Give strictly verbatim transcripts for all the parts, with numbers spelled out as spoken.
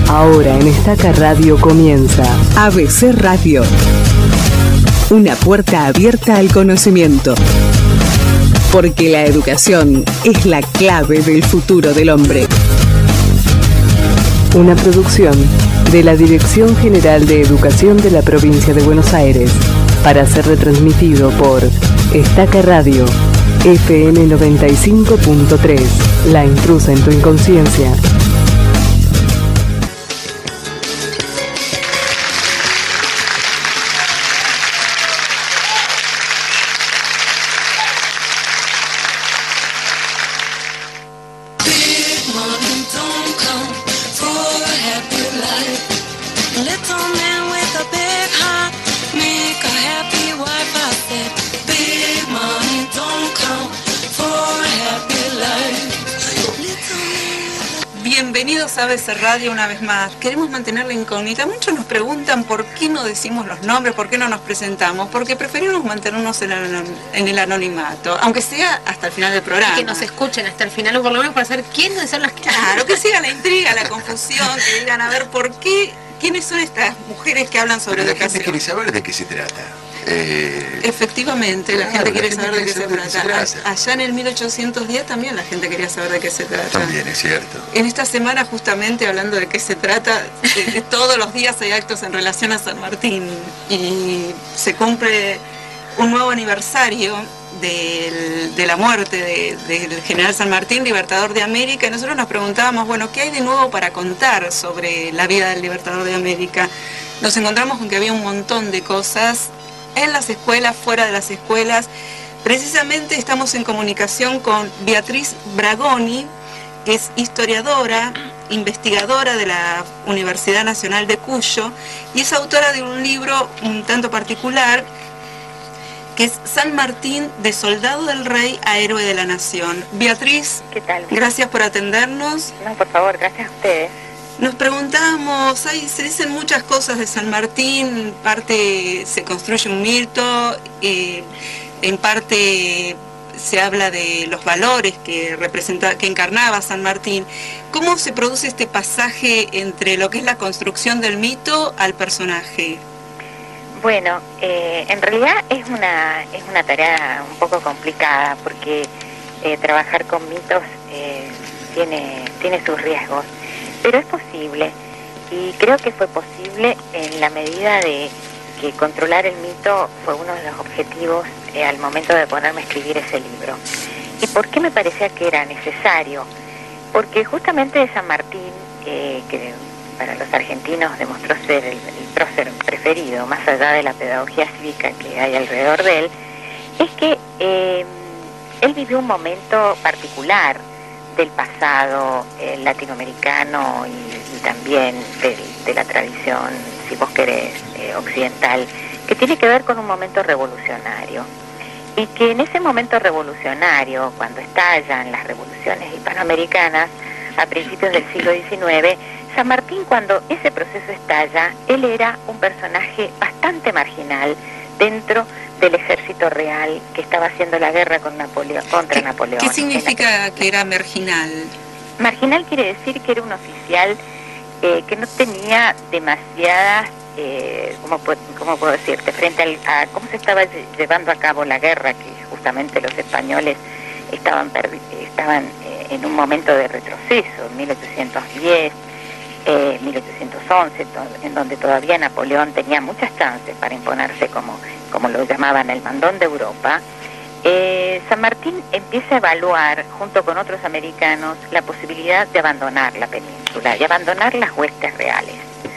Ahora en Estaca Radio comienza A B C Radio. Una puerta abierta al conocimiento. Porque la educación es la clave del futuro del hombre. Una producción de la Dirección General de Educación de la Provincia de Buenos Aires para ser retransmitido por Estaca Radio, F M noventa y cinco punto tres, La Intrusa en tu Inconsciencia. Bienvenidos a A B C Radio una vez más. Queremos mantener la incógnita. Muchos nos preguntan por qué no decimos los nombres, por qué no nos presentamos, porque preferimos mantenernos en el, en el anonimato, aunque sea hasta el final del programa. Y que nos escuchen hasta el final, o por lo menos para saber quiénes son las que... Claro, que siga la intriga, la confusión, que digan a ver por qué, quiénes son estas mujeres que hablan sobre Pero educación. La gente quiere saber de qué se trata. Eh... Efectivamente, la claro, gente quiere la gente saber de qué se saber de trata. qué se trata. Allá en el mil ochocientos diez también la gente quería saber de qué se trata. También es cierto. En esta semana, justamente hablando de qué se trata, eh, todos los días hay actos en relación a San Martín y se cumple un nuevo aniversario del, de la muerte de, del general San Martín, libertador de América, y nosotros nos preguntábamos, bueno, ¿qué hay de nuevo para contar sobre la vida del libertador de América? Nos encontramos con que había un montón de cosas en las escuelas, fuera de las escuelas. Precisamente estamos en comunicación con Beatriz Bragoni, que es historiadora, investigadora de la Universidad Nacional de Cuyo, y es autora de un libro un tanto particular, que es San Martín, de soldado del rey a héroe de la nación. Beatriz, ¿qué tal? Gracias por atendernos. No, por favor, gracias a ustedes. Nos preguntamos, hay, se dicen muchas cosas de San Martín, en parte se construye un mito, eh, en parte se habla de los valores que representa, que encarnaba San Martín. ¿Cómo se produce este pasaje entre lo que es la construcción del mito al personaje? Bueno, eh, en realidad es una, es una tarea un poco complicada, porque eh, trabajar con mitos eh, tiene, tiene sus riesgos. Pero es posible, y creo que fue posible en la medida de que controlar el mito fue uno de los objetivos eh, al momento de ponerme a escribir ese libro. ¿Y por qué me parecía que era necesario? Porque justamente de San Martín, eh, que para los argentinos demostró ser el, el prócer preferido, más allá de la pedagogía cívica que hay alrededor de él, es que eh, él vivió un momento particular del pasado eh, latinoamericano y, y también de, de la tradición, si vos querés, eh, occidental, que tiene que ver con un momento revolucionario. Y que en ese momento revolucionario, cuando estallan las revoluciones hispanoamericanas a principios del siglo diecinueve, San Martín, cuando ese proceso estalla, él era un personaje bastante marginal dentro del ejército real que estaba haciendo la guerra con Napoleón, contra ¿Qué, Napoleón. ¿Qué significa que era marginal? Marginal quiere decir que era un oficial eh, que no tenía demasiadas, eh, ¿cómo, puedo, ¿cómo puedo decirte? Frente al, a cómo se estaba llevando a cabo la guerra, que justamente los españoles estaban, estaban eh, en un momento de retroceso, en mil ochocientos diez, eh, mil ochocientos once, en donde todavía Napoleón tenía muchas chances para imponerse como, como lo llamaban el mandón de Europa. Eh, San Martín empieza a evaluar, junto con otros americanos, la posibilidad de abandonar la península, de abandonar las huestes reales.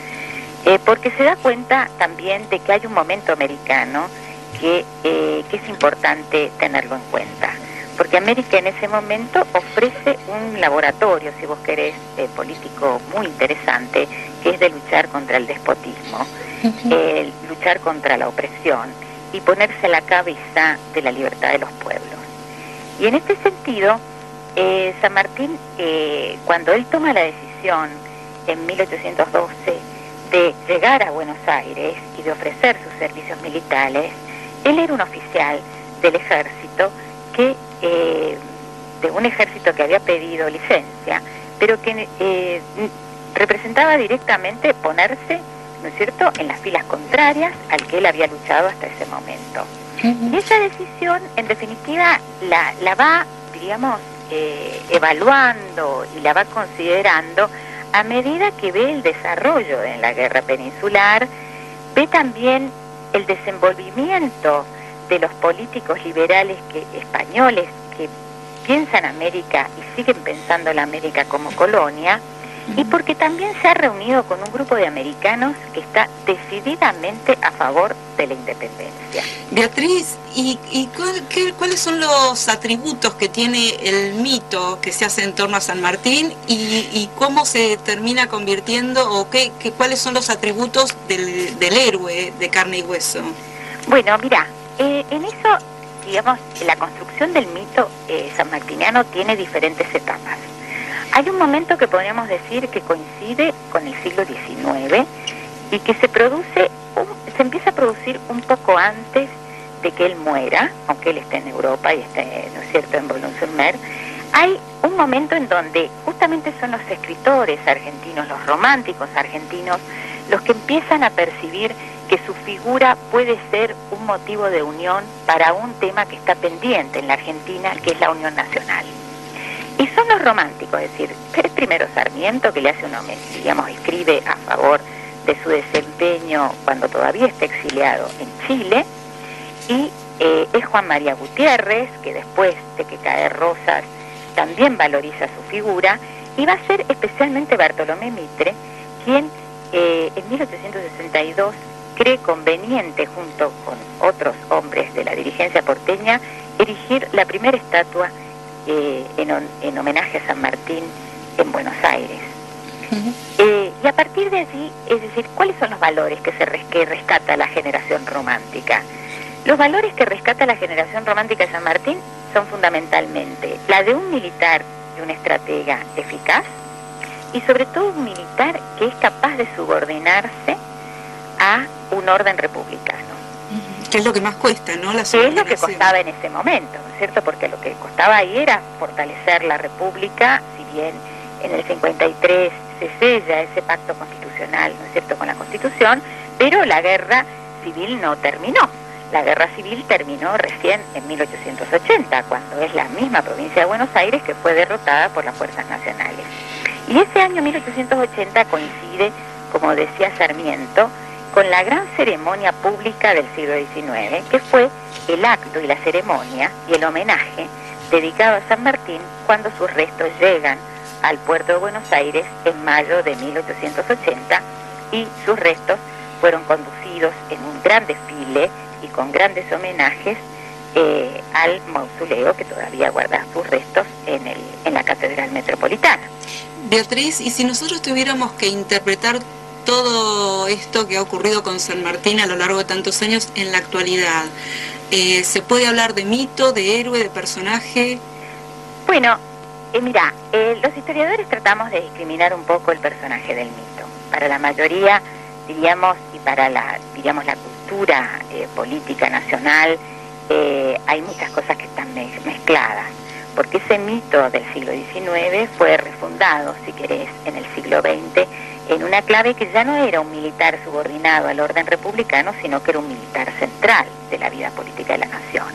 Eh, porque se da cuenta también de que hay un momento americano que, eh, que es importante tenerlo en cuenta. Porque América en ese momento ofrece un laboratorio, si vos querés, eh, político muy interesante, que es de luchar contra el despotismo, eh, luchar contra la opresión y ponerse a la cabeza de la libertad de los pueblos. Y en este sentido, eh, San Martín, eh, cuando él toma la decisión en mil ochocientos doce de llegar a Buenos Aires y de ofrecer sus servicios militares, él era un oficial del ejército que eh, de un ejército que había pedido licencia, pero que eh, representaba directamente ponerse, ¿no es cierto?, en las filas contrarias al que él había luchado hasta ese momento. Y esa decisión, en definitiva, la, la va, digamos, eh, evaluando y la va considerando a medida que ve el desarrollo en la guerra peninsular, ve también el desenvolvimiento de los políticos liberales que, españoles que piensan América y siguen pensando la América como colonia, y porque también se ha reunido con un grupo de americanos que está decididamente a favor de la independencia. Beatriz, ¿y, y cuál, qué, cuáles son los atributos que tiene el mito que se hace en torno a San Martín y, y cómo se termina convirtiendo, o qué, qué, cuáles son los atributos del, del héroe de carne y hueso? Bueno, mira, eh, en eso, digamos, la construcción del mito eh, sanmartiniano tiene diferentes etapas. Hay un momento que podríamos decir que coincide con el siglo diecinueve y que se produce, se empieza a producir un poco antes de que él muera, aunque él esté en Europa y esté, ¿no es cierto?, en Boulogne-sur-Mer. Hay un momento en donde justamente son los escritores argentinos, los románticos argentinos, los que empiezan a percibir que su figura puede ser un motivo de unión para un tema que está pendiente en la Argentina, que es la unión nacional. Y son los románticos, es decir, Pérez Primero Sarmiento, que le hace un homenaje, digamos, escribe a favor de su desempeño cuando todavía está exiliado en Chile, y eh, es Juan María Gutiérrez, que después de que cae Rosas también valoriza su figura, y va a ser especialmente Bartolomé Mitre, quien eh, en mil ochocientos sesenta y dos cree conveniente, junto con otros hombres de la dirigencia porteña, erigir la primera estatua Eh, en, en homenaje a San Martín en Buenos Aires. Uh-huh. eh, y a partir de allí, es decir, ¿cuáles son los valores que se res, que rescata la generación romántica? Los valores que rescata la generación romántica de San Martín son fundamentalmente la de un militar y un estratega eficaz, y sobre todo un militar que es capaz de subordinarse a un orden republicano. ¿Qué es lo que más cuesta, no? La ¿Qué es lo que costaba en ese momento, ¿no es cierto? Porque lo que costaba ahí era fortalecer la República, si bien en el cincuenta y tres se sella ese pacto constitucional, ¿no es cierto?, con la Constitución, pero la guerra civil no terminó. La guerra civil terminó recién en mil ochocientos ochenta, cuando es la misma provincia de Buenos Aires que fue derrotada por las fuerzas nacionales. Y ese año mil ochocientos ochenta coincide, como decía Sarmiento, con la gran ceremonia pública del siglo diecinueve, que fue el acto y la ceremonia y el homenaje dedicado a San Martín cuando sus restos llegan al puerto de Buenos Aires en mayo de mil ochocientos ochenta, y sus restos fueron conducidos en un gran desfile y con grandes homenajes eh, al mausoleo que todavía guarda sus restos en, el, en la Catedral Metropolitana. Beatriz, y si nosotros tuviéramos que interpretar todo esto que ha ocurrido con San Martín a lo largo de tantos años en la actualidad, eh, ¿se puede hablar de mito, de héroe, de personaje? Bueno, eh, mira, eh, los historiadores tratamos de discriminar un poco el personaje del mito. Para la mayoría, diríamos, y para la, diríamos, la cultura eh, política nacional, eh, hay muchas cosas que están me mezcladas, porque ese mito del siglo diecinueve fue refundado, si querés, en el siglo veinte, en una clave que ya no era un militar subordinado al orden republicano, sino que era un militar central de la vida política de la nación.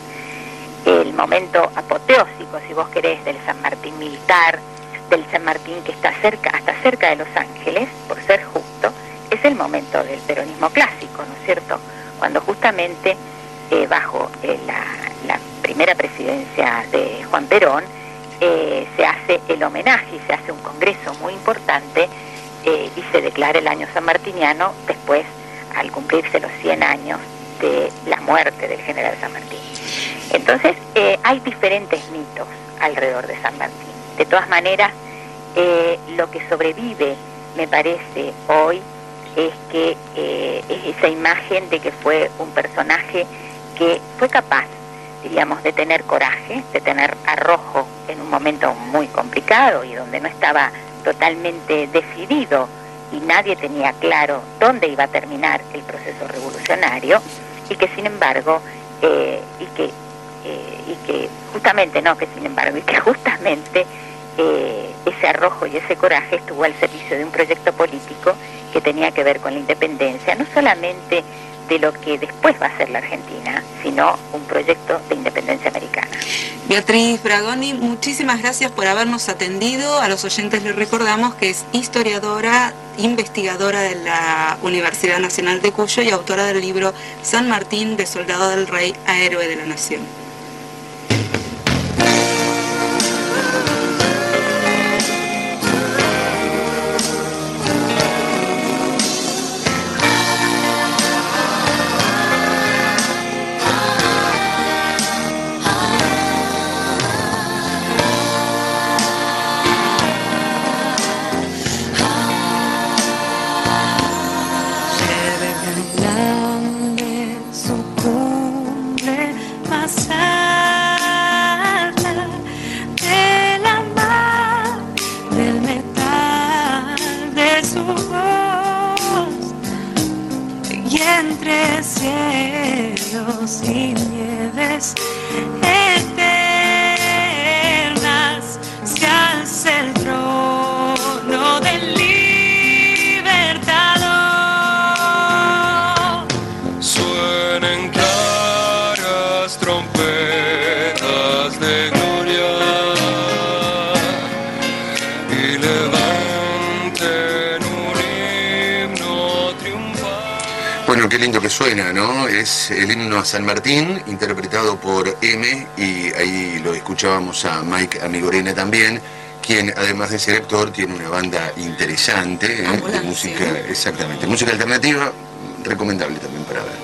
El momento apoteósico, si vos querés, del San Martín militar, del San Martín que está cerca, hasta cerca de Los Ángeles, por ser justo, es el momento del peronismo clásico, ¿no es cierto? Cuando justamente eh, bajo eh, la, la primera presidencia de Juan Perón eh, se hace el homenaje y se hace un congreso muy importante, Eh, y se declara el año sanmartiniano después, al cumplirse los cien años de la muerte del general San Martín. Entonces, eh, hay diferentes mitos alrededor de San Martín. De todas maneras, eh, lo que sobrevive, me parece, hoy, es que eh, es esa imagen de que fue un personaje que fue capaz, diríamos, de tener coraje, de tener arrojo en un momento muy complicado y donde no estaba totalmente decidido y nadie tenía claro dónde iba a terminar el proceso revolucionario, y que sin embargo eh, y que eh, y que justamente no que sin embargo y que justamente eh, ese arrojo y ese coraje estuvo al servicio de un proyecto político que tenía que ver con la independencia, no solamente de lo que después va a ser la Argentina, sino un proyecto de independencia americana. Beatriz Bragoni, muchísimas gracias por habernos atendido. A los oyentes les recordamos que es historiadora, investigadora de la Universidad Nacional de Cuyo y autora del libro San Martín, de soldado del rey a héroe de la nación. Y nieves eternas se alza el trono del libertador. Suenen claras trompetas de gloria y levanten un himno triunfal. Bueno, qué lindo que suena, ¿no? Es el himno a San Martín, interpretado por M, y ahí lo escuchábamos a Mike Amigorena también, quien además de ser actor tiene una banda interesante, ¿eh? de música, exactamente, música alternativa, recomendable también para ver.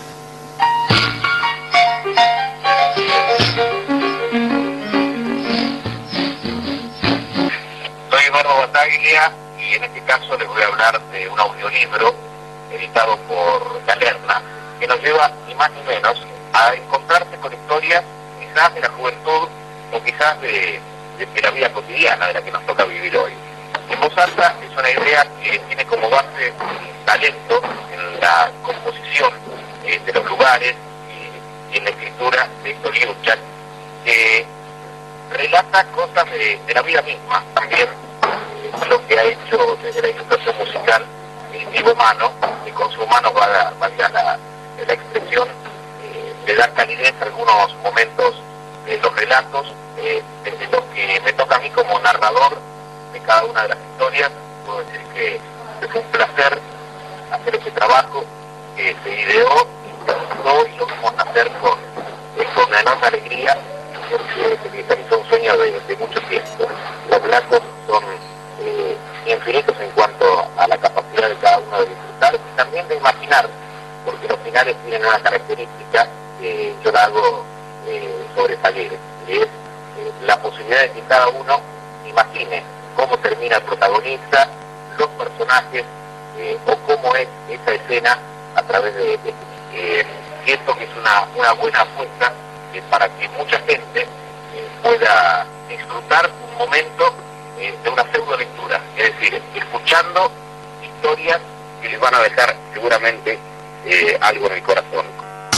Soy Eduardo Bataglia y en este caso les voy a hablar de un audiolibro editado por Galerna, que nos lleva ni más ni menos a encontrarse con historias quizás de la juventud o quizás de, de, de la vida cotidiana de la que nos toca vivir hoy. En voz alta es una idea que tiene como base un talento en la composición eh, de los lugares y, y en la escritura de Héctor Liuchak, que relata cosas de, de la vida misma también, eh, lo que ha hecho desde la ilustración musical el vivo humano, y con su mano valga, valga la, la expresión, eh, le da calidez a algunos momentos de los relatos, eh, desde lo que me toca a mí como narrador de cada una de las historias. Puedo decir que fue un placer hacer ese trabajo, que se ideó, impulsó y lo vimos hacer con, eh, con enorme alegría, porque se cristalizó un sueño de, de mucho tiempo. Los relatos son eh, infinitos en cuanto a la capacidad de cada uno de disfrutar y también de imaginar, porque los finales tienen una característica que yo la hago eh, sobresalir, y es eh, la posibilidad de que cada uno imagine cómo termina el protagonista, los personajes eh, o cómo es esa escena a través de, de eh, siento que es una, una buena apuesta eh, para que mucha gente eh, pueda disfrutar un momento eh, de una pseudo lectura, es decir, escuchando historias que les van a dejar seguramente eh, algo en el corazón.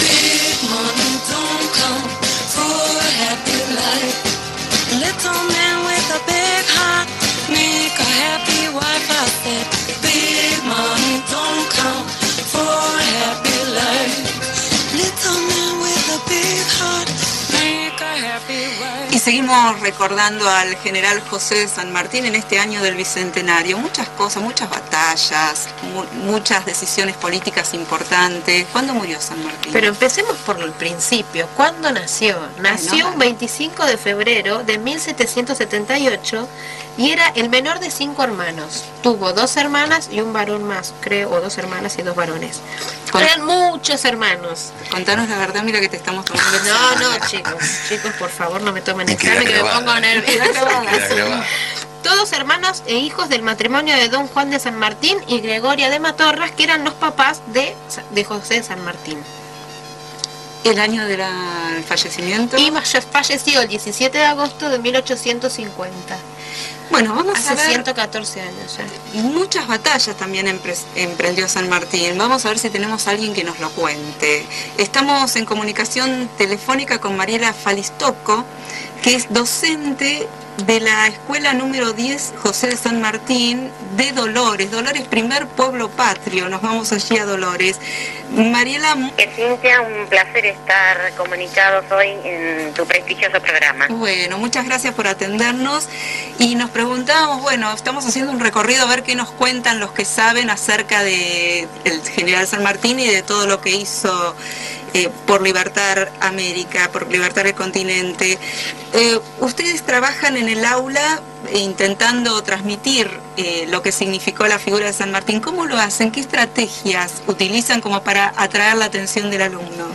Y seguimos recordando al general José de San Martín en este año del Bicentenario. Muchas cosas, muchas batallas, mu muchas decisiones políticas importantes. ¿Cuándo murió San Martín? Pero empecemos por el principio. ¿Cuándo nació? Nació Ay, no, un veinticinco de febrero de mil setecientos setenta y ocho y era el menor de cinco hermanos. Tuvo dos hermanas y un varón más, creo, o dos hermanas y dos varones. Con... Eran muchos hermanos. Contanos la verdad, mira que te estamos tomando. No, no, chicos, chicos, por favor, no me tomen examen, que me pongo nerviosa. Todos hermanos e hijos del matrimonio de don Juan de San Martín y Gregoria de Matorras, que eran los papás de, de José de San Martín. ¿El año del fallecimiento? Y falleció el diecisiete de agosto de mil ochocientos cincuenta. Bueno, vamos Hace a ver... ciento catorce años ya. Muchas batallas también empre emprendió San Martín. Vamos a ver si tenemos a alguien que nos lo cuente. Estamos en comunicación telefónica con Mariela Falistoco, que es docente de la escuela número diez José de San Martín de Dolores. Dolores, primer pueblo patrio. Nos vamos allí a Dolores. Mariela. Cintia, un placer estar comunicados hoy en tu prestigioso programa. Bueno, muchas gracias por atendernos. Y nos preguntábamos, bueno, estamos haciendo un recorrido a ver qué nos cuentan los que saben acerca de el general San Martín y de todo lo que hizo Eh, por libertar América, por libertar el continente. Eh, ustedes trabajan en el aula eh, intentando transmitir eh, lo que significó la figura de San Martín. ¿Cómo lo hacen? ¿Qué estrategias utilizan como para atraer la atención del alumno?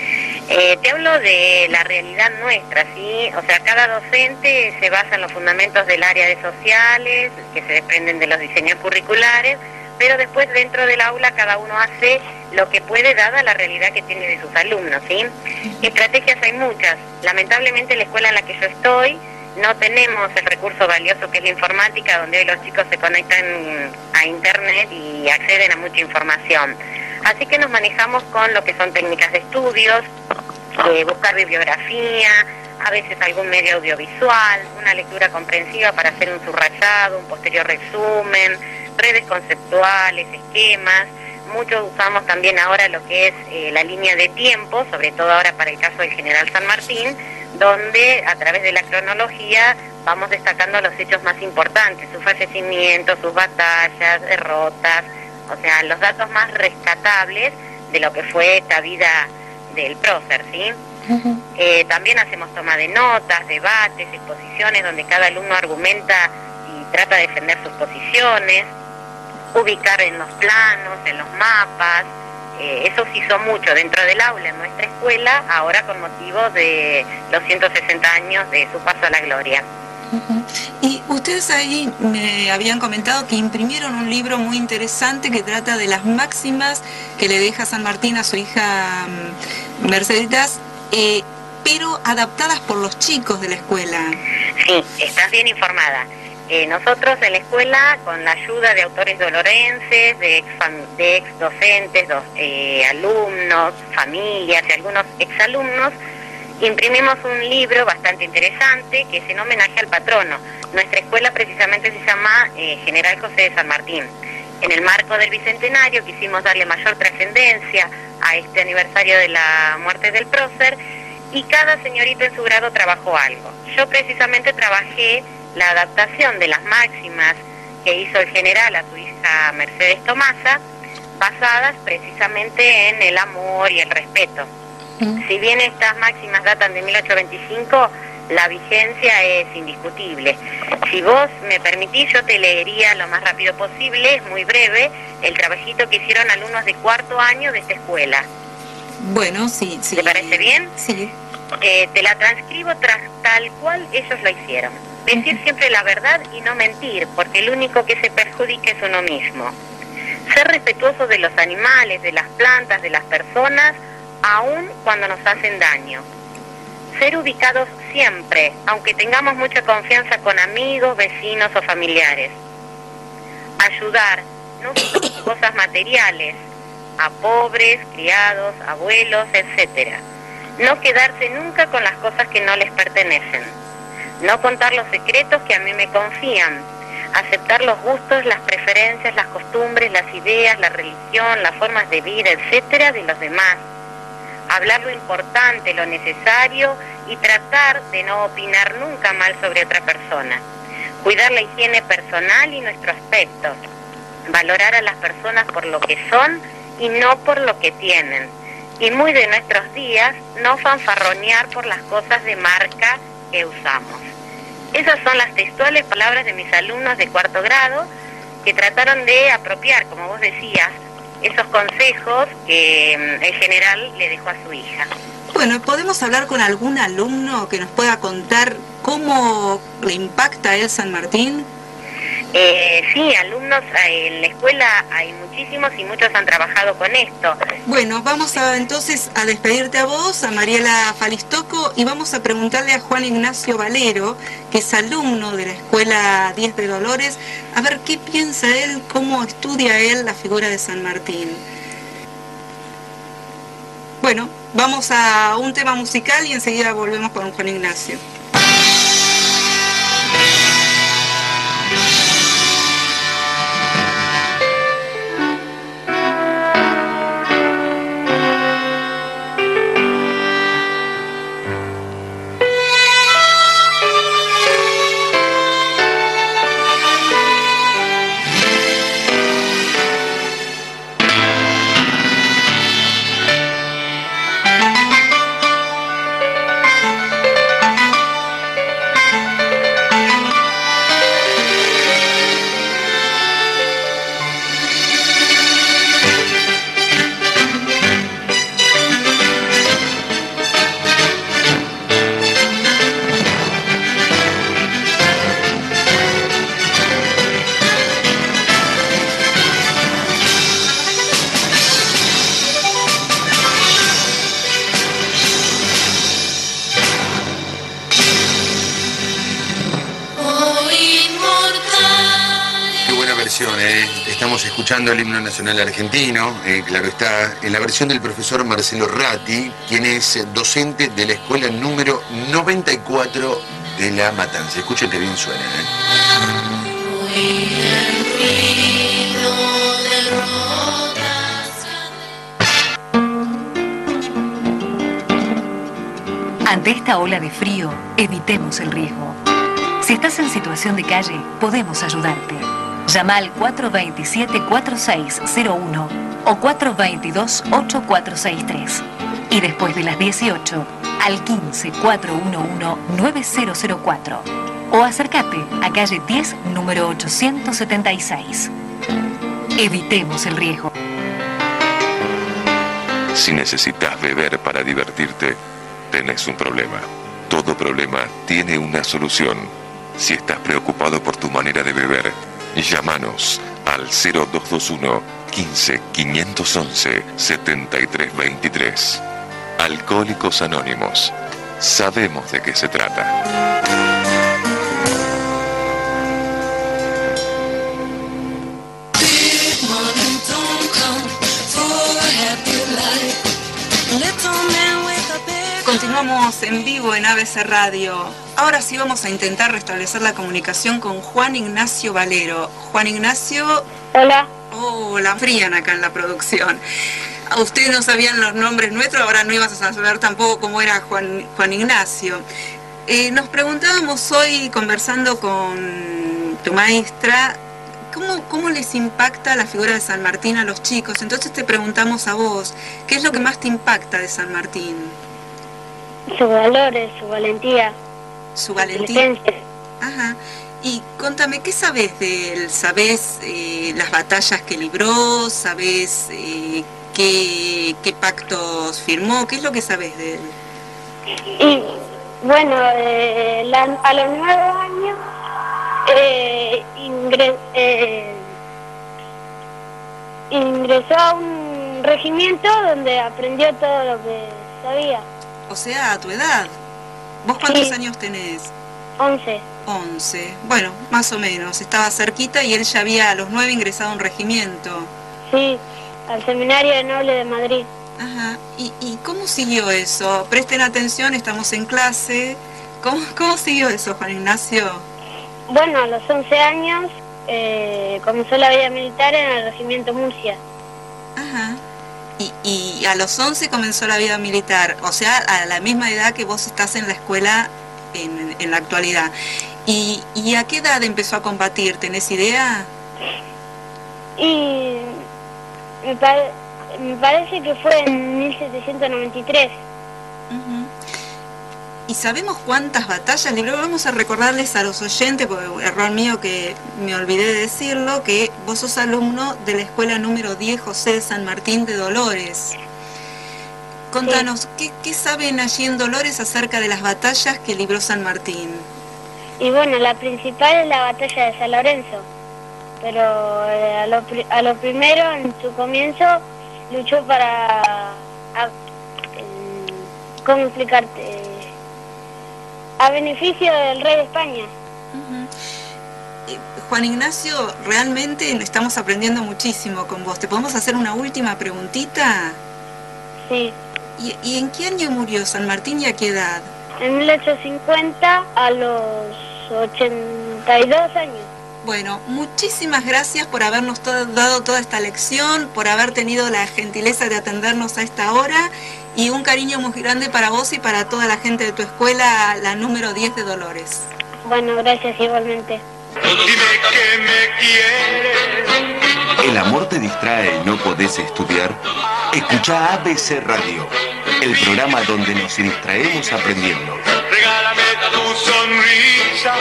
Eh, te hablo de la realidad nuestra, ¿sí? O sea, cada docente se basa en los fundamentos del área de sociales, que se desprenden de los diseños curriculares, pero después dentro del aula cada uno hace lo que puede dada la realidad que tiene de sus alumnos, ¿sí? Estrategias hay muchas. Lamentablemente en la escuela en la que yo estoy no tenemos el recurso valioso que es la informática, donde hoy los chicos se conectan a internet y acceden a mucha información. Así que nos manejamos con lo que son técnicas de estudios, eh, buscar bibliografía, a veces algún medio audiovisual, una lectura comprensiva para hacer un subrayado, un posterior resumen, redes conceptuales, esquemas. Muchos usamos también ahora lo que es eh, la línea de tiempo, sobre todo ahora para el caso del general San Martín, donde a través de la cronología vamos destacando los hechos más importantes, su fallecimiento, sus batallas, derrotas, o sea, los datos más rescatables de lo que fue esta vida del prócer, ¿sí? Uh-huh. Eh, también hacemos toma de notas, debates, exposiciones, donde cada alumno argumenta y trata de defender sus posiciones, ubicar en los planos, en los mapas. Eh, eso se hizo mucho dentro del aula en nuestra escuela, ahora con motivo de los ciento sesenta años de su paso a la gloria. Uh-huh. Y ustedes ahí me habían comentado que imprimieron un libro muy interesante que trata de las máximas que le deja San Martín a su hija um, Merceditas, eh, pero adaptadas por los chicos de la escuela. Sí, estás bien informada. Eh, nosotros en la escuela, con la ayuda de autores dolorenses, de ex, de ex docentes, dos, eh, alumnos, familias y algunos exalumnos, imprimimos un libro bastante interesante que es en homenaje al patrono. Nuestra escuela precisamente se llama eh, General José de San Martín. En el marco del Bicentenario quisimos darle mayor trascendencia a este aniversario de la muerte del prócer y cada señorita en su grado trabajó algo. Yo precisamente trabajé la adaptación de las máximas que hizo el general a su hija Mercedes Tomasa, basadas precisamente en el amor y el respeto. Mm. Si bien estas máximas datan de mil ochocientos veinticinco, la vigencia es indiscutible. Si vos me permitís, yo te leería lo más rápido posible, es muy breve, el trabajito que hicieron alumnos de cuarto año de esta escuela. Bueno, sí, sí. ¿Te parece bien? Sí. Eh, te la transcribo tras tal cual ellos lo hicieron. Decir siempre la verdad y no mentir, porque el único que se perjudica es uno mismo. Ser respetuoso de los animales, de las plantas, de las personas, aun cuando nos hacen daño. Ser ubicados siempre, aunque tengamos mucha confianza con amigos, vecinos o familiares. Ayudar, no solo cosas materiales, a pobres, criados, abuelos, etcétera. No quedarse nunca con las cosas que no les pertenecen. No contar los secretos que a mí me confían. Aceptar los gustos, las preferencias, las costumbres, las ideas, la religión, las formas de vida, etcétera, de los demás. Hablar lo importante, lo necesario y tratar de no opinar nunca mal sobre otra persona. Cuidar la higiene personal y nuestro aspecto. Valorar a las personas por lo que son y no por lo que tienen. Y muy de nuestros días, no fanfarronear por las cosas de marca que usamos. Esas son las textuales palabras de mis alumnos de cuarto grado que trataron de apropiar, como vos decías, esos consejos que el general le dejó a su hija. Bueno, ¿podemos hablar con algún alumno que nos pueda contar cómo le impacta a él San Martín? Eh, sí, alumnos en la escuela hay muchísimos y muchos han trabajado con esto. Bueno, vamos a entonces a despedirte a vos, a Mariela Falistoco, y vamos a preguntarle a Juan Ignacio Valero, que es alumno de la Escuela diez de Dolores, a ver qué piensa él, cómo estudia él la figura de San Martín. Bueno, vamos a un tema musical y enseguida volvemos con Juan Ignacio. versión, ¿eh? Estamos escuchando el himno nacional argentino, eh, claro está, en la versión del profesor Marcelo Ratti, quien es docente de la escuela número noventa y cuatro de La Matanza. Escuchen que bien suena, ¿eh? Ante esta ola de frío, evitemos el riesgo. Si estás en situación de calle, podemos ayudarte. Llama al cuatro dos siete, cuatro seis cero uno o cuatro dos dos, ocho cuatro seis tres. Y después de las dieciocho, al quince, cuatro uno uno, nueve cero cero cuatro. O acércate a calle diez, número ochocientos setenta y seis. Evitemos el riesgo. Si necesitas beber para divertirte, tenés un problema. Todo problema tiene una solución. Si estás preocupado por tu manera de beber, llámanos al cero dos dos uno, quince, quinientos once, setenta y tres veintitrés. Alcohólicos Anónimos. Sabemos de qué se trata. Continuamos en vivo en A B C Radio. Ahora sí vamos a intentar restablecer la comunicación con Juan Ignacio Valero. Juan Ignacio... Hola. Hola, frían acá en la producción. A ustedes no sabían los nombres nuestros, ahora no ibas a saber tampoco cómo era Juan, Juan Ignacio. Eh, nos preguntábamos hoy, conversando con tu maestra, ¿cómo, ¿cómo les impacta la figura de San Martín a los chicos? Entonces te preguntamos a vos, ¿qué es lo que más te impacta de San Martín? Sus valores, su valentía. Su valentía. Ajá. Y contame, ¿qué sabés de él? ¿Sabés eh, las batallas que libró? ¿Sabés eh, qué, qué pactos firmó? ¿Qué es lo que sabés de él? Y bueno, eh, la, a los nueve años eh, ingres, eh, ingresó a un regimiento donde aprendió todo lo que sabía. O sea, a tu edad. ¿Vos cuántos sí. años tenés? Once. Once. Bueno, más o menos. Estaba cerquita y él ya había a los nueve ingresado a un regimiento. Sí, al Seminario de Noble de Madrid. Ajá. ¿Y, y cómo siguió eso? Presten atención, estamos en clase. ¿Cómo, cómo siguió eso, Juan Ignacio? Bueno, a los once años eh, comenzó la vida militar en el Regimiento Murcia. Ajá. Y, y a los once comenzó la vida militar, o sea, a la misma edad que vos estás en la escuela en, en la actualidad. ¿Y, ¿Y a qué edad empezó a combatir? ¿Tenés idea? Y me, pare, me parece que fue en mil setecientos noventa y tres. Uh-huh. ¿Y sabemos cuántas batallas libró? Vamos a recordarles a los oyentes, porque error mío que me olvidé de decirlo, que vos sos alumno de la escuela número diez José de San Martín de Dolores. Contanos, sí. ¿qué, ¿qué saben allí en Dolores acerca de las batallas que libró San Martín? Y bueno, la principal es la batalla de San Lorenzo, pero eh, a, lo, a lo primero, en su comienzo, luchó para... A, eh, ¿cómo explicarte? A beneficio del rey de España. Uh-huh. eh, Juan Ignacio, realmente estamos aprendiendo muchísimo con vos. ¿Te podemos hacer una última preguntita? Sí. ¿Y, y en qué año murió San Martín y a qué edad? En mil ochocientos cincuenta, a los ochenta y dos años. Bueno, muchísimas gracias por habernos to- dado toda esta lección, por haber tenido la gentileza de atendernos a esta hora, y un cariño muy grande para vos y para toda la gente de tu escuela, la número diez de Dolores. Bueno, gracias igualmente. Dime que me quieres. ¿El amor te distrae y no podés estudiar? Escucha A B C Radio, el programa donde nos distraemos aprendiendo. Regálame tu sonrisa.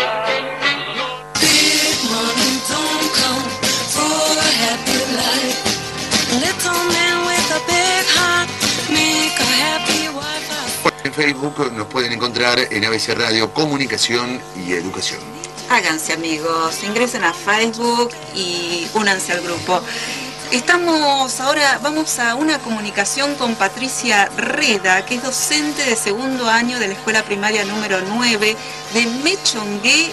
En Facebook nos pueden encontrar en A B C Radio Comunicación y Educación. Háganse amigos, ingresen a Facebook y únanse al grupo. Estamos ahora, vamos a una comunicación con Patricia Reda, que es docente de segundo año de la escuela primaria número nueve de Mechongué,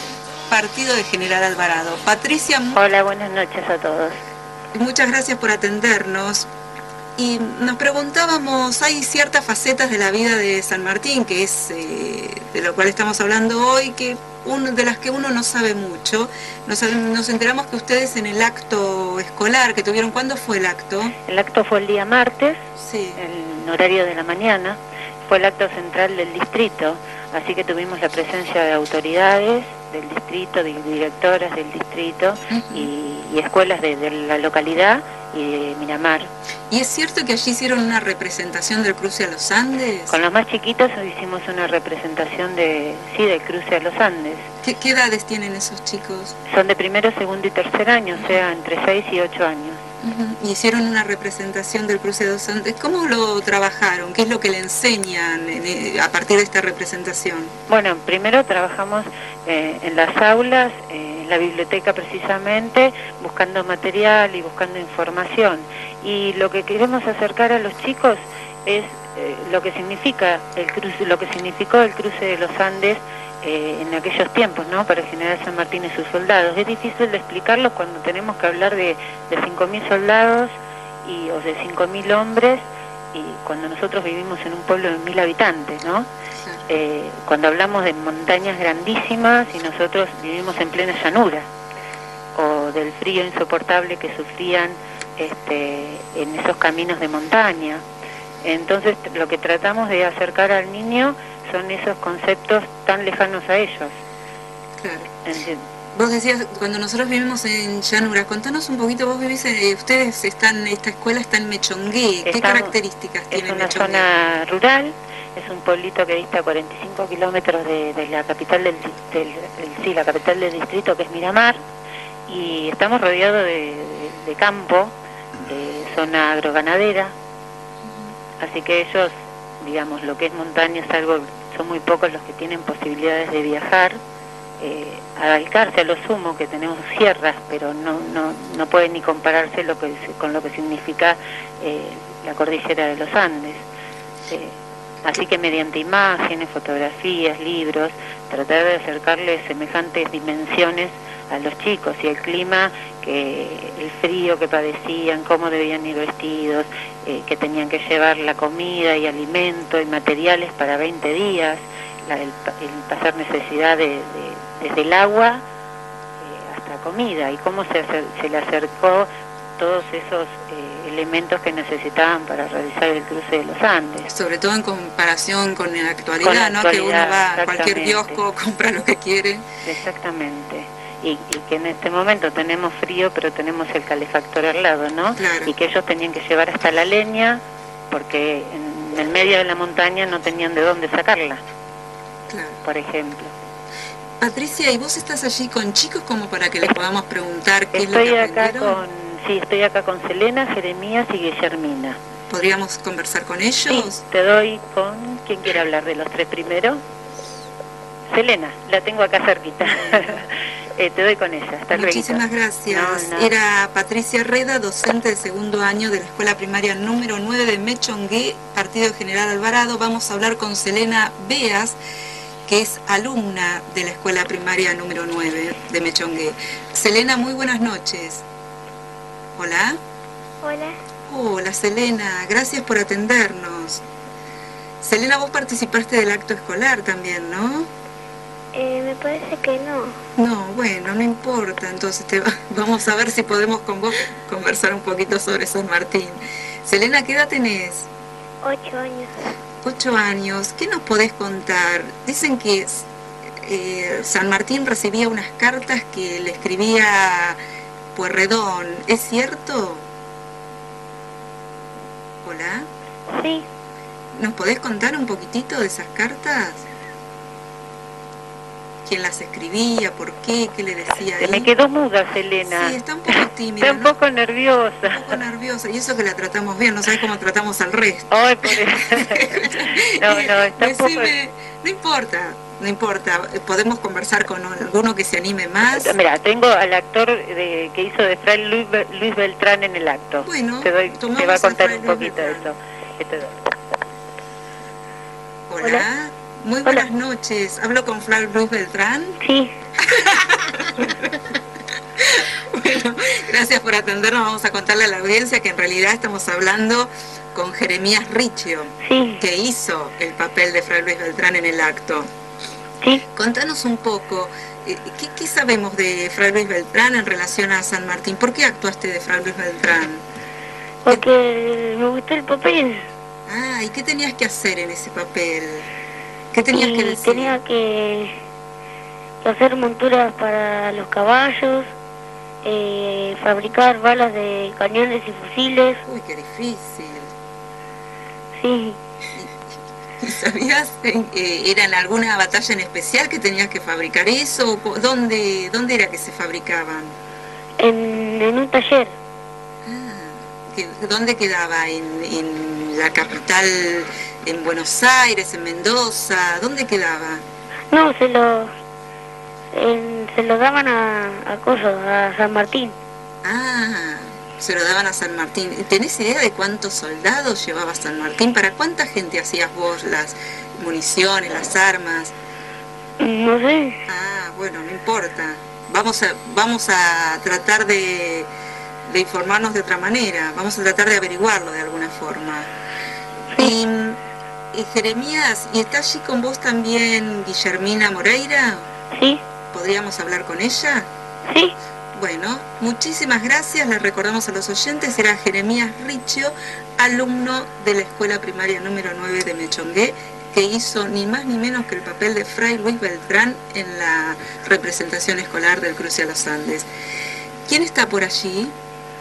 partido de General Alvarado. Patricia. Hola, buenas noches a todos. Muchas gracias por atendernos. Y nos preguntábamos, hay ciertas facetas de la vida de San Martín, que es eh, de lo cual estamos hablando hoy, que uno, de las que uno no sabe mucho. Nos, nos enteramos que ustedes en el acto escolar que tuvieron, ¿cuándo fue el acto? El acto fue el día martes, sí, en horario de la mañana. Fue el acto central del distrito, así que tuvimos la presencia de autoridades del distrito, de directoras del distrito uh-huh. y, y escuelas de, de la localidad y de Miramar. ¿Y es cierto que allí hicieron una representación del cruce a los Andes? Con los más chiquitos hicimos una representación de, sí, del cruce a los Andes. ¿Qué, qué edades tienen esos chicos? Son de primero, segundo y tercer año, o sea, entre seis y ocho años. Uh-huh. Y hicieron una representación del cruce de los Andes. ¿Cómo lo trabajaron? ¿Qué es lo que le enseñan en, a partir de esta representación? Bueno, primero trabajamos eh, en las aulas, eh, en la biblioteca precisamente, buscando material y buscando información. Y lo que queremos acercar a los chicos es eh, lo que significa el cruce, lo que significó el cruce de los Andes eh, en aquellos tiempos, ¿no? Para el general San Martín y sus soldados. Es difícil de explicarlo cuando tenemos que hablar de, de cinco mil soldados y, o de cinco mil hombres, y cuando nosotros vivimos en un pueblo de mil habitantes, ¿no? Sí. Eh, cuando hablamos de montañas grandísimas y nosotros vivimos en plena llanura, o del frío insoportable que sufrían este, en esos caminos de montaña. Entonces lo que tratamos de acercar al niño son esos conceptos tan lejanos a ellos. Claro. ¿Entiendes? Vos decías, cuando nosotros vivimos en llanura, contanos un poquito, vos vivís, en, ustedes están, esta escuela está en Mechongué, ¿qué Estamos, características tiene Mechongué? Es una zona rural, es un pueblito que dista cuarenta y cinco kilómetros de, de la capital del, del, del, sí, la capital del distrito, que es Miramar, y estamos rodeados de, de, de campo, de zona agroganadera, así que ellos, digamos, lo que es montaña es algo, son muy pocos los que tienen posibilidades de viajar, eh, a Balcarce a lo sumo, que tenemos sierras, pero no no no puede ni compararse lo que con lo que significa eh, la cordillera de los Andes. Eh, así que mediante imágenes, fotografías, libros, tratar de acercarles semejantes dimensiones a los chicos, y el clima, que el frío que padecían, cómo debían ir vestidos, eh, que tenían que llevar la comida y alimento y materiales para veinte días, la, el, el pasar necesidad de, de, desde el agua eh, hasta comida, y cómo se, acer, se le acercó todos esos eh, elementos que necesitaban para realizar el cruce de los Andes. Sobre todo en comparación con la actualidad, con la ¿no? Actualidad, que uno va a cualquier kiosco, compra lo que quiere. Exactamente. Y, y que en este momento tenemos frío, pero tenemos el calefactor al lado, ¿no? Claro. Y que ellos tenían que llevar hasta la leña, porque en el medio de la montaña no tenían de dónde sacarla, claro. Por ejemplo. Patricia, ¿y vos estás allí con chicos como para que les podamos preguntar qué estoy es lo que acá aprendieron? con, sí, estoy acá con Selena, Jeremías y Guillermina. ¿Podríamos conversar con ellos? Sí, te doy con... ¿Quién quiere hablar de los tres primero? Selena, la tengo acá cerquita. Eh, te doy con ella. Hasta Muchísimas luego. Gracias. No, no. Era Patricia Reda, docente de segundo año de la escuela primaria número nueve de Mechongué, partido General Alvarado. Vamos a hablar con Selena Beas, que es alumna de la escuela primaria número nueve de Mechongué. Selena, muy buenas noches. Hola. Hola. Hola, Selena. Gracias por atendernos. Selena, vos participaste del acto escolar también, ¿no? Eh, me parece que no. No, bueno, no importa. Entonces te va, vamos a ver si podemos con vos conversar un poquito sobre San Martín. Selena, ¿qué edad tenés? Ocho años. Ocho años. ¿Qué nos podés contar? Dicen que eh, San Martín recibía unas cartas que le escribía Pueyrredón. ¿Es cierto? Hola. Sí. ¿Nos podés contar un poquitito de esas cartas? ¿Quién las escribía? ¿Por qué? ¿Qué le decía ahí? Me quedó muda, Selena. Sí, está un poco tímida. Está un ¿no? poco nerviosa. Un poco nerviosa. Y eso que la tratamos bien, no sabes cómo tratamos al resto. Ay, por eso. No, no, está un poco... No importa, no importa. Podemos conversar con alguno que se anime más. Mira, tengo al actor de, que hizo de Fray Luis, Luis Beltrán en el acto. Bueno, te, doy, te va a contar a un poquito de eso. Hola. Hola. Muy buenas Hola. noches. ¿Hablo con Fray Luis Beltrán? Sí. Bueno, gracias por atendernos. Vamos a contarle a la audiencia que en realidad estamos hablando con Jeremías Riccio, sí, que hizo el papel de Fray Luis Beltrán en el acto. Sí. Contanos un poco, ¿qué, qué sabemos de Fray Luis Beltrán en relación a San Martín? ¿Por qué actuaste de Fray Luis Beltrán? Porque me gustó el papel. Ah, ¿y qué tenías que hacer en ese papel? ¿Qué tenías y que decir? Tenía que, que hacer monturas para los caballos, eh, fabricar balas de cañones y fusiles. Uy, qué difícil. Sí. ¿Y sabías, eh, era en alguna batalla en especial que tenías que fabricar eso? ¿Dónde, dónde era que se fabricaban? En, en un taller. Ah, ¿que, ¿dónde quedaba? ¿En, en la capital, en Buenos Aires, en Mendoza? ¿Dónde quedaba? No, se lo, en, se lo daban a, a Coso, a San Martín. Ah, se lo daban a San Martín. ¿Tenés idea de cuántos soldados llevaba San Martín? ¿Para cuánta gente hacías vos las municiones, las armas? No sé. Ah, bueno, no importa. Vamos a, vamos a tratar de, de informarnos de otra manera. Vamos a tratar de averiguarlo de alguna forma. Y, y Jeremías, ¿y está allí con vos también Guillermina Moreira? Sí. ¿Podríamos hablar con ella? Sí. Bueno, muchísimas gracias. Les recordamos a los oyentes, era Jeremías Riccio, alumno de la escuela primaria número nueve de Mechongué, que hizo ni más ni menos que el papel de Fray Luis Beltrán en la representación escolar del Cruce a los Andes. ¿Quién está por allí?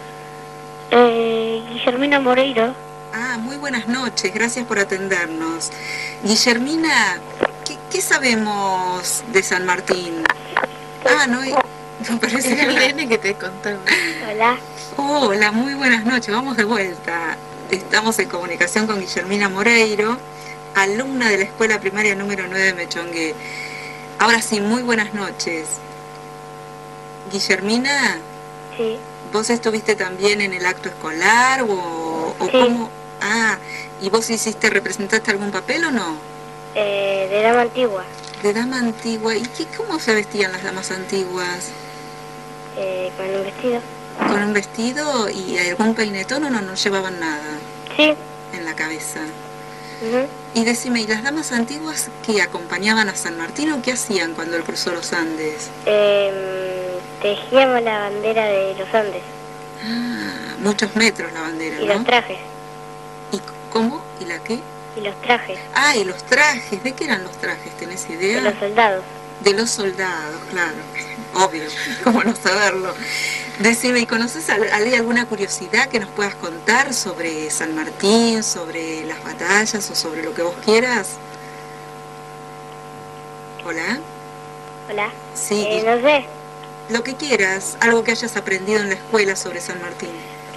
Eh, Guillermina Moreira. Ah, muy buenas noches, gracias por atendernos. Guillermina, ¿qué, qué sabemos de San Martín? Ah, no... Me parece que el nene que te contaba. Hola. Hola, muy buenas noches, vamos de vuelta. Estamos en comunicación con Guillermina Moreiro, alumna de la escuela primaria número nueve de Mechongué. Ahora sí, muy buenas noches. Guillermina, sí. ¿Vos estuviste también en el acto escolar o, o sí. cómo? Ah, ¿y vos hiciste, representaste algún papel o no? Eh, de dama antigua. De dama antigua. ¿Y qué, cómo se vestían las damas antiguas? Eh, con un vestido. ¿Con un vestido y algún peinetón o no, no llevaban nada? Sí. En la cabeza. Uh-huh. Y decime, ¿y las damas antiguas que acompañaban a San Martín o qué hacían cuando él cruzó los Andes? Eh, tejíamos la bandera de los Andes. Ah, muchos metros la bandera, y ¿no? Y los trajes. ¿Y cómo? ¿Y la qué? Y los trajes. Ah, y los trajes. ¿De qué eran los trajes? ¿Tenés idea? De los soldados. De los soldados, claro. Obvio, cómo no saberlo. Decime, ¿y conoces, hay alguna curiosidad que nos puedas contar sobre San Martín, sobre las batallas o sobre lo que vos quieras? ¿Hola? Hola. Sí. Eh, no sé. Lo que quieras, algo que hayas aprendido en la escuela sobre San Martín.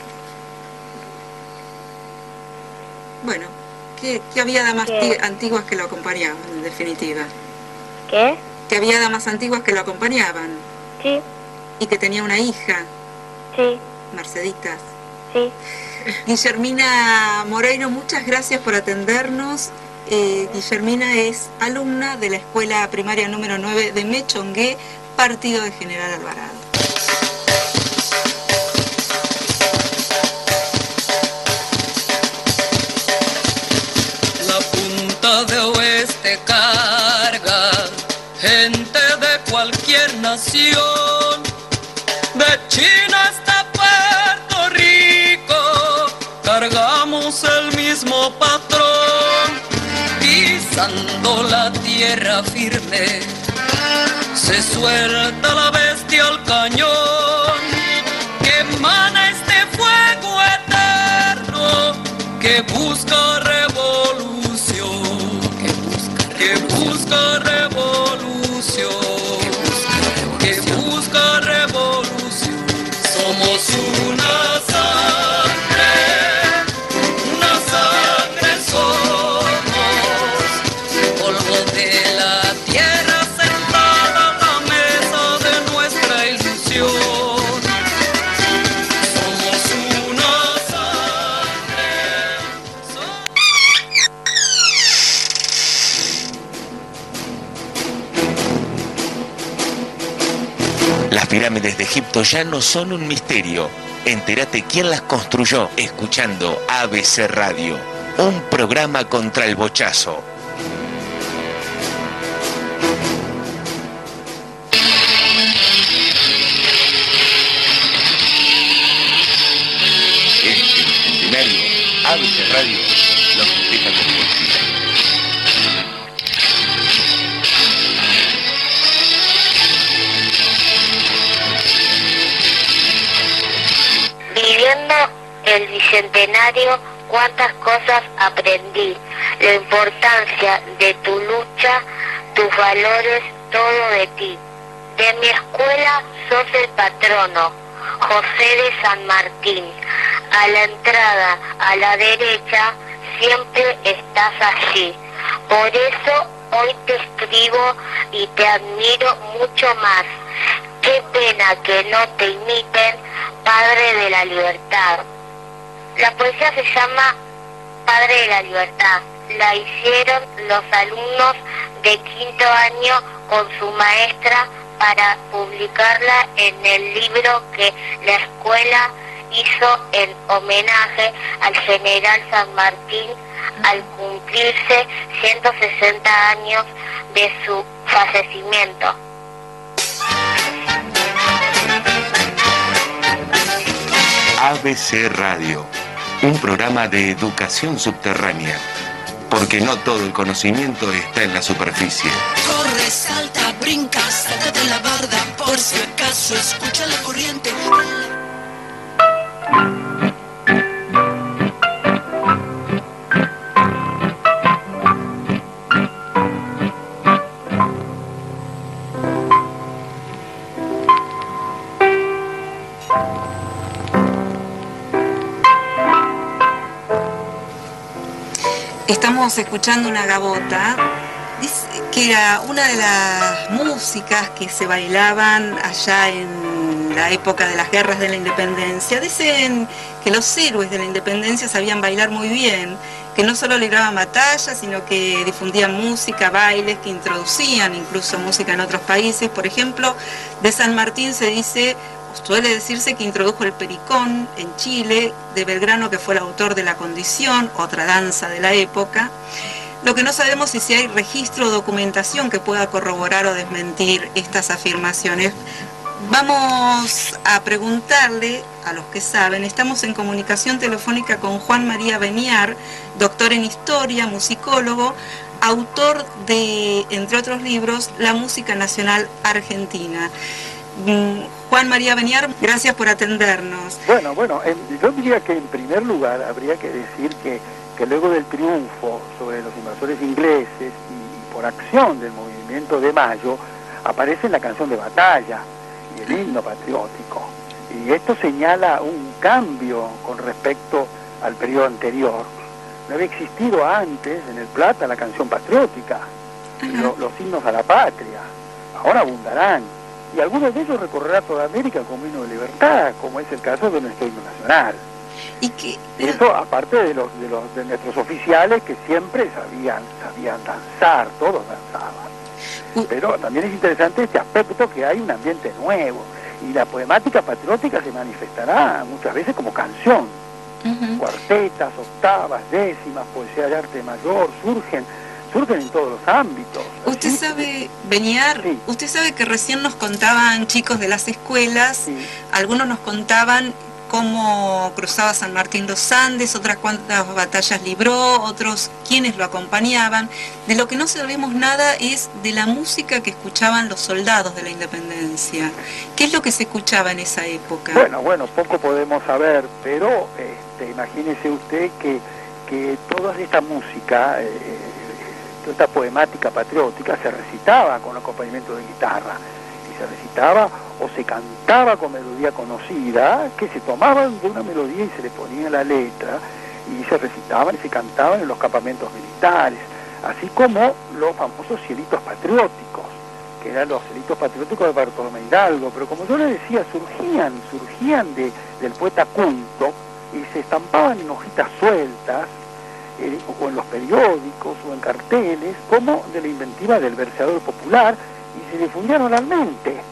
Bueno, que, que había damas ¿Qué? antiguas que lo acompañaban, en definitiva. ¿Qué? Que había damas antiguas que lo acompañaban. Sí. Y que tenía una hija. Sí. Merceditas. Sí. Guillermina Moreiro, muchas gracias por atendernos. Eh, Guillermina es alumna de la escuela primaria número nueve de Mechongué, partido de General Alvarado. La punta de oeste carga gente de cualquier nación, de China hasta Puerto Rico, cargamos el mismo patrón, pisando la tierra firme, se suelta la bestia al cañón, que emana este fuego eterno, que busca revolución, que busca, que busca revolución, que busca revolución. Somos una sangre, una sangre somos, polvo de la tierra sentada a la mesa de nuestra ilusión. Somos una sangre. Somos... pirámides de Egipto ya no son un misterio. Entérate quién las construyó escuchando A B C Radio, un programa contra el bochazo. Este bicentenario, A B C Radio lo festeja con poesía. Viviendo el bicentenario, cuántas cosas aprendí. La importancia de tu lucha, tus valores, todo de ti. De mi escuela sos el patrono, José de San Martín. A la entrada, a la derecha, siempre estás allí. Por eso hoy te escribo y te admiro mucho más. Qué pena que no te imiten, Padre de la Libertad. La poesía se llama Padre de la Libertad. La hicieron los alumnos de quinto año con su maestra para publicarla en el libro que la escuela hizo en homenaje al general San Martín al cumplirse ciento sesenta años de su fallecimiento. A B C Radio, un programa de educación subterránea, porque no todo el conocimiento está en la superficie. Corre, salta, brinca, sácate de la barda, por si acaso escucha la corriente. Estamos escuchando una gavota, que era una de las músicas que se bailaban allá en la época de las guerras de la independencia. Dicen que los héroes de la independencia sabían bailar muy bien, que no solo libraban batallas, sino que difundían música, bailes, que introducían incluso música en otros países. Por ejemplo, de San Martín se dice... Suele decirse que introdujo el pericón en Chile, de Belgrano, que fue el autor de La Condición, otra danza de la época. Lo que no sabemos es si hay registro o documentación que pueda corroborar o desmentir estas afirmaciones. Vamos a preguntarle a los que saben. Estamos en comunicación telefónica con Juan María Beniar, doctor en Historia, musicólogo, autor de, entre otros libros, La Música Nacional Argentina. Juan María Beniar, gracias por atendernos. Bueno, bueno, en, yo diría que en primer lugar habría que decir que, que luego del triunfo sobre los invasores ingleses y por acción del movimiento de Mayo, aparece la canción de batalla y el himno patriótico. Y esto señala un cambio con respecto al periodo anterior. No había existido antes en el Plata la canción patriótica, lo, los himnos a la patria. Ahora abundarán. Y algunos de ellos recorrerá toda América como himno de libertad, como es el caso de nuestro himno nacional. ¿Y qué? Eso aparte de los de los de nuestros oficiales que siempre sabían sabían danzar, todos danzaban. Pero también es interesante este aspecto que hay un ambiente nuevo y la poemática patriótica se manifestará muchas veces como canción. Uh-huh. Cuartetas, octavas, décimas, poesía de arte mayor surgen surgen en todos los ámbitos. Usted ¿sí? sabe, Beniar, sí. usted sabe que recién nos contaban chicos de las escuelas, sí. algunos nos contaban cómo cruzaba San Martín los Andes, otras cuantas batallas libró, otros quienes lo acompañaban. De lo que no sabemos nada es de la música que escuchaban los soldados de la independencia. ¿Qué es lo que se escuchaba en esa época? Bueno, bueno, poco podemos saber, pero este, imagínese usted que, que toda esta música... Eh, toda esta poemática patriótica se recitaba con acompañamiento de guitarra, y se recitaba o se cantaba con melodía conocida, que se tomaban de una melodía y se le ponía la letra, y se recitaban y se cantaban en los campamentos militares, así como los famosos cielitos patrióticos, que eran los cielitos patrióticos de Bartolomé Hidalgo, pero como yo le decía, surgían, surgían de, del poeta culto, y se estampaban en hojitas sueltas, Eh, o en los periódicos o en carteles, como de la inventiva del verseador popular, y se difundían oralmente.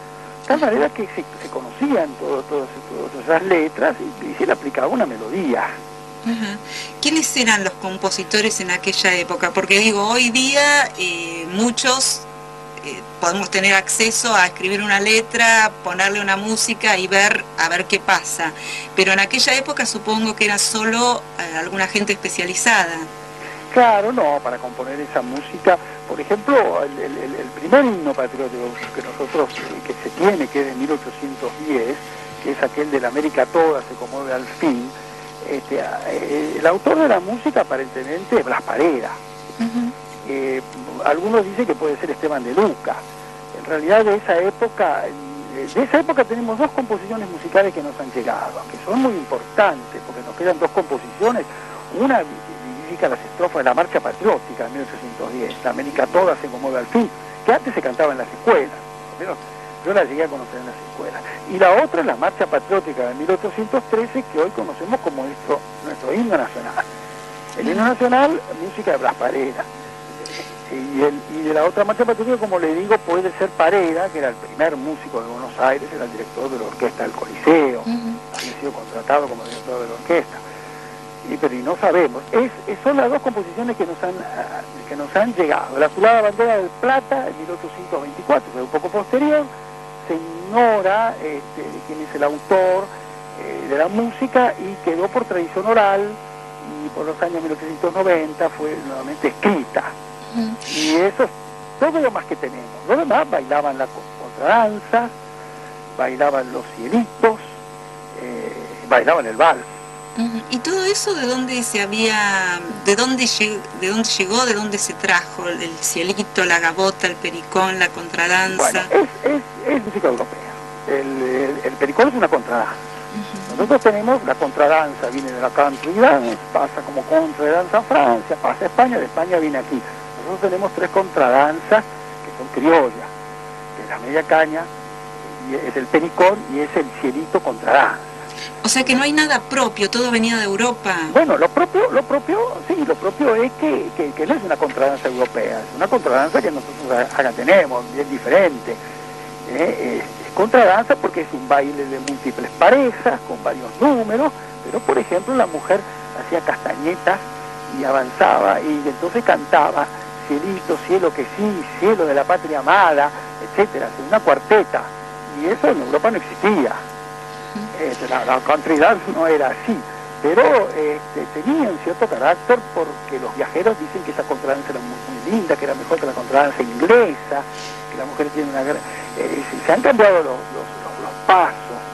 tal manera que se, se conocían todo, todo, todas esas letras y, y se le aplicaba una melodía. Ajá. ¿Quiénes eran los compositores en aquella época? Porque digo, hoy día eh, muchos eh, podemos tener acceso a escribir una letra, ponerle una música y ver a ver qué pasa. Pero en aquella época supongo que era solo eh, alguna gente especializada. Claro, no, para componer esa música, por ejemplo, el, el, el primer himno patriótico que nosotros, que se tiene, que es de mil ochocientos diez, que es aquel de la América toda se conmueve al fin, este, eh, el autor de la música aparentemente es Blas Parera. Uh-huh. eh, algunos dicen que puede ser Esteban de Luca. En realidad de esa época, de esa época tenemos dos composiciones musicales que nos han llegado, que son muy importantes, porque nos quedan dos composiciones, una las estrofas de la marcha patriótica de mil ochocientos diez, la América toda se conmueve al fin, que antes se cantaba en las escuelas, pero yo la llegué a conocer en las escuelas. Y la otra es la marcha patriótica de mil ochocientos trece, que hoy conocemos como nuestro, nuestro himno nacional. El himno nacional, música de Blas Parera. Y, el, y de la otra marcha patriótica, como le digo, puede ser Parera, que era el primer músico de Buenos Aires, era el director de la orquesta del Coliseo, uh-huh. había sido contratado como director de la orquesta. Y, pero y no sabemos, es, es, son las dos composiciones que nos han uh, que nos han llegado. La Azulada Bandera del Plata en mil ochocientos veinticuatro, que es un poco posterior, se ignora este, quién es el autor eh, de la música y quedó por tradición oral y por los años mil ochocientos noventa fue nuevamente escrita. Uh-huh. Y eso es todo lo más que tenemos. Lo demás bailaban la contradanza, bailaban los cielitos, eh, bailaban el vals. Uh-huh. ¿Y todo eso de dónde se había, de dónde, lleg, de dónde llegó, de dónde se trajo? El cielito, la gavota, el pericón, la contradanza. Bueno, es, es, es música europea. El, el, el pericón es una contradanza. Uh-huh. Nosotros tenemos la contradanza, viene de la country dance, pasa como contradanza a Francia, pasa a España, de España viene aquí. Nosotros tenemos tres contradanzas que son criollas, que es la media caña, y es el pericón y es el cielito contradanza. O sea que no hay nada propio, todo venía de Europa. Bueno, lo propio, lo propio, sí, lo propio es que, que, que no es una contradanza europea, es una contradanza que nosotros acá tenemos, bien diferente. ¿eh? Es, es contradanza porque es un baile de múltiples parejas, con varios números, pero por ejemplo la mujer hacía castañetas y avanzaba y entonces cantaba cielito, cielo que sí, cielo de la patria amada, etcétera, una cuarteta, y eso en Europa no existía. Eh, la, la country dance no era así, pero este, tenía un cierto carácter porque los viajeros dicen que esa contradanza era muy, muy linda, que era mejor que la contradanza inglesa, que las mujeres tienen una gran... Eh, se han cambiado los, los, los, los pasos,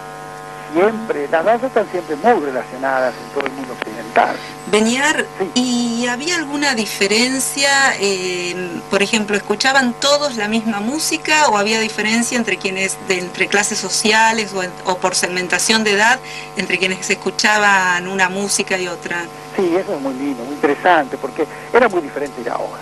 siempre, las danzas están siempre muy relacionadas en todo el mundo occidental. Beniar, sí. ¿Y había alguna diferencia, eh, por ejemplo, escuchaban todos la misma música o había diferencia entre quienes, de, entre clases sociales o, en, o por segmentación de edad, entre quienes escuchaban una música y otra? Sí, eso es muy lindo, muy interesante, porque era muy diferente de ahora.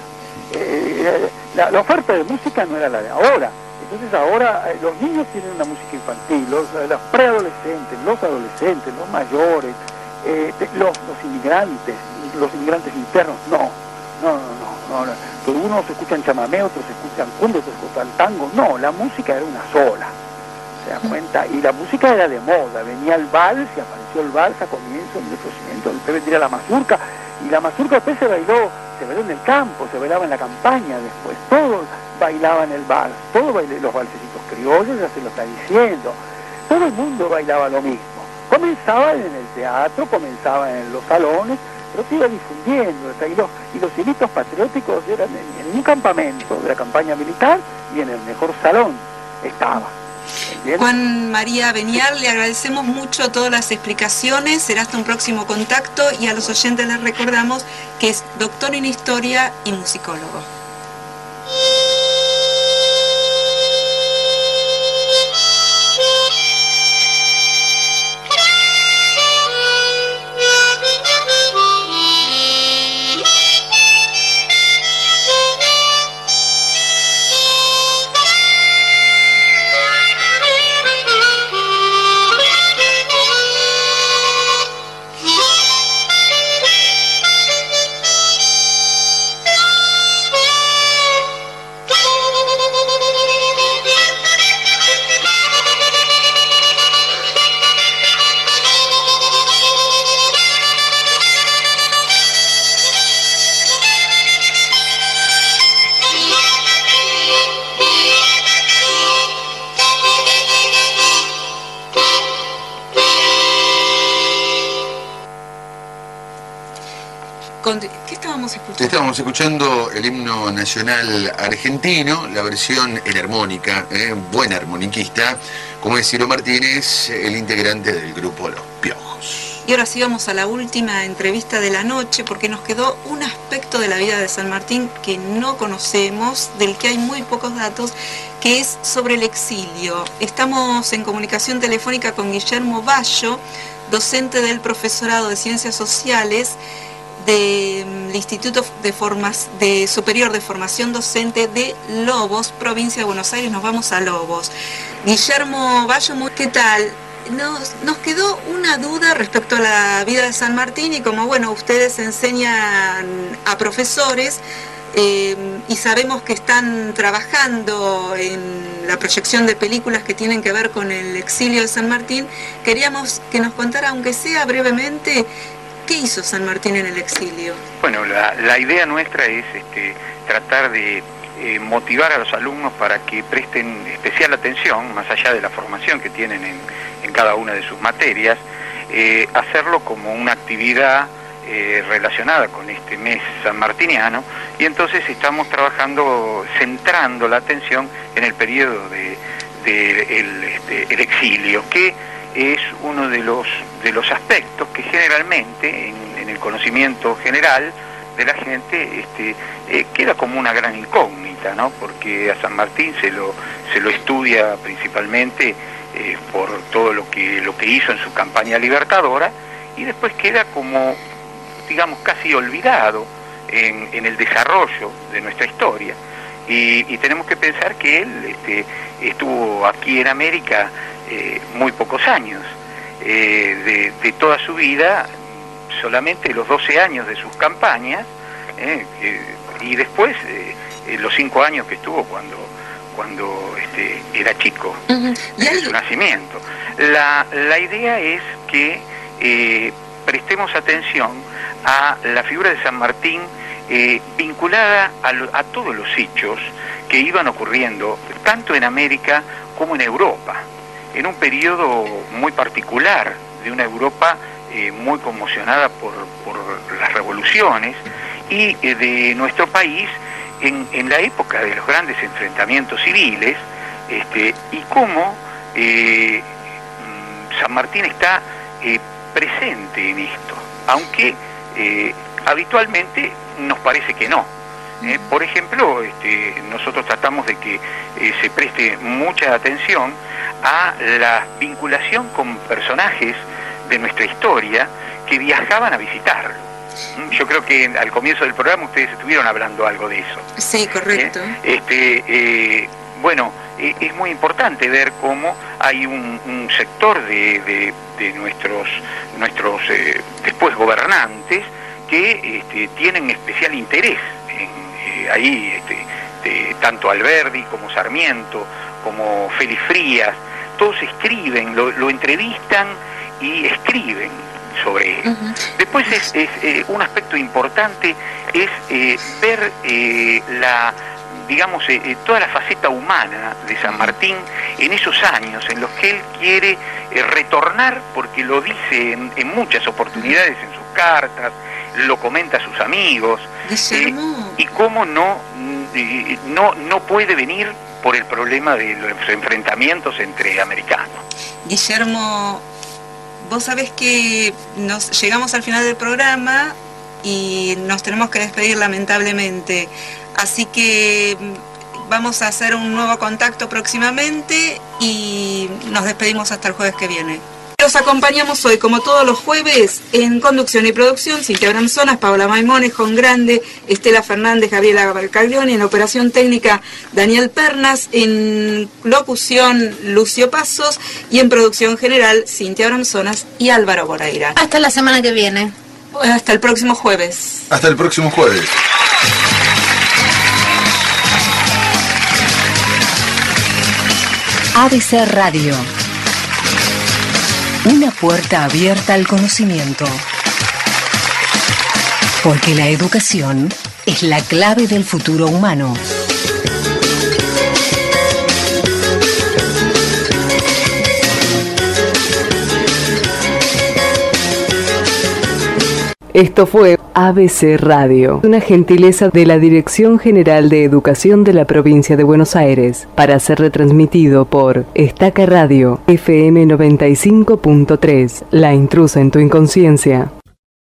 Eh, la, la oferta de música no era la de ahora. Entonces ahora eh, los niños tienen una música infantil, los, los preadolescentes, los adolescentes, los mayores, eh, los, los inmigrantes, los inmigrantes internos, no, no, no, no, no, no. Unos escuchan chamamé, otros escuchan cumbia, otros escuchan tango, no, la música era una sola, se da cuenta, y la música era de moda, venía el vals y apareció el vals a comienzo del crecimiento, después vendría la mazurca, y la mazurca después se bailó, se bailó en el campo, se bailaba en la campaña después, todos bailaban el vals, todos bailé, los valsecitos criollos, ya se lo está diciendo, todo el mundo bailaba lo mismo, comenzaban en el teatro, comenzaban en los salones, pero se iba difundiendo, y los, y los cielitos patrióticos eran en, en un campamento de la campaña militar y en el mejor salón estaba. ¿Entiendes? Juan María Beniar, le agradecemos mucho todas las explicaciones, será hasta un próximo contacto y a los oyentes les recordamos que es doctor en historia y musicólogo. Thank you. ¿Qué estábamos escuchando? Estábamos escuchando el himno nacional argentino, la versión en armónica, ¿eh? Buena armoniquista, como es Ciro Martínez, el integrante del grupo Los Piojos. Y ahora sí vamos a la última entrevista de la noche, porque nos quedó un aspecto de la vida de San Martín que no conocemos, del que hay muy pocos datos, que es sobre el exilio. Estamos en comunicación telefónica con Guillermo Bayo, docente del profesorado de Ciencias Sociales del Instituto de, Formas, de Superior de Formación Docente de Lobos, provincia de Buenos Aires. Nos vamos a Lobos. Guillermo Bayo, ¿qué tal? Nos, nos quedó una duda respecto a la vida de San Martín y como, bueno, ustedes enseñan a profesores eh, y sabemos que están trabajando en la proyección de películas que tienen que ver con el exilio de San Martín, queríamos que nos contara, aunque sea brevemente, ¿qué hizo San Martín en el exilio? Bueno, la, la idea nuestra es este, tratar de eh, motivar a los alumnos para que presten especial atención, más allá de la formación que tienen en, en cada una de sus materias, eh, hacerlo como una actividad eh, relacionada con este mes sanmartiniano, y entonces estamos trabajando, centrando la atención en el periodo de, de el, este, el exilio, que es uno de los de los aspectos que generalmente en, en el conocimiento general de la gente este, eh, queda como una gran incógnita, ¿no? Porque a San Martín se lo se lo estudia principalmente eh, por todo lo que lo que hizo en su campaña libertadora, y después queda como, digamos, casi olvidado en, en el desarrollo de nuestra historia. Y, y tenemos que pensar que él este, estuvo aquí en América eh, muy pocos años. Eh, de, de toda su vida, solamente los doce años de sus campañas, eh, eh, y después eh, eh, los cinco años que estuvo cuando, cuando este, era chico, uh-huh. de su nacimiento. La, la idea es que eh, prestemos atención a la figura de San Martín, Eh, vinculada a, lo, a todos los hechos que iban ocurriendo tanto en América como en Europa, en un periodo muy particular de una Europa eh, muy conmocionada por, por las revoluciones, y eh, de nuestro país en, en la época de los grandes enfrentamientos civiles, este, y cómo eh, San Martín está eh, presente en esto, aunque eh, habitualmente nos parece que no. Eh, por ejemplo, este, nosotros tratamos de que eh, se preste mucha atención a la vinculación con personajes de nuestra historia que viajaban a visitarlo. Yo creo que al comienzo del programa ustedes estuvieron hablando algo de eso. Sí, correcto. Eh, este, eh, bueno, eh, es muy importante ver cómo hay un, un sector de, de, de nuestros, nuestros eh, después gobernantes que este, tienen especial interés en, eh, ahí, este, de, tanto Alberdi como Sarmiento, como Félix Frías, todos escriben, lo, lo entrevistan y escriben sobre él. Uh-huh. Después es, es eh, un aspecto importante es eh, ver eh, la, digamos, eh, toda la faceta humana de San Martín en esos años en los que él quiere eh, retornar, porque lo dice en, en muchas oportunidades en sus cartas, lo comenta a sus amigos, eh, y cómo no, eh, no, no puede venir por el problema de los enfrentamientos entre americanos. Guillermo, vos sabés que nos llegamos al final del programa y nos tenemos que despedir lamentablemente, así que vamos a hacer un nuevo contacto próximamente y nos despedimos hasta el jueves que viene. Los acompañamos hoy, como todos los jueves, en conducción y producción, Cintia Branzonas, Paola Maimones, Jon Grande, Estela Fernández, Gabriela Balcaglioni, en operación técnica Daniel Pernas, en locución Lucio Pasos y en producción general Cintia Branzonas y Álvaro Boraira. Hasta la semana que viene. Hasta el próximo jueves. Hasta el próximo jueves. A B C Radio. Una puerta abierta al conocimiento. Porque la educación es la clave del futuro humano. Esto fue A A B C Radio, una gentileza de la Dirección General de Educación de la Provincia de Buenos Aires, para ser retransmitido por Estaca Radio, F M noventa y cinco punto tres, La Intrusa en tu Inconsciencia.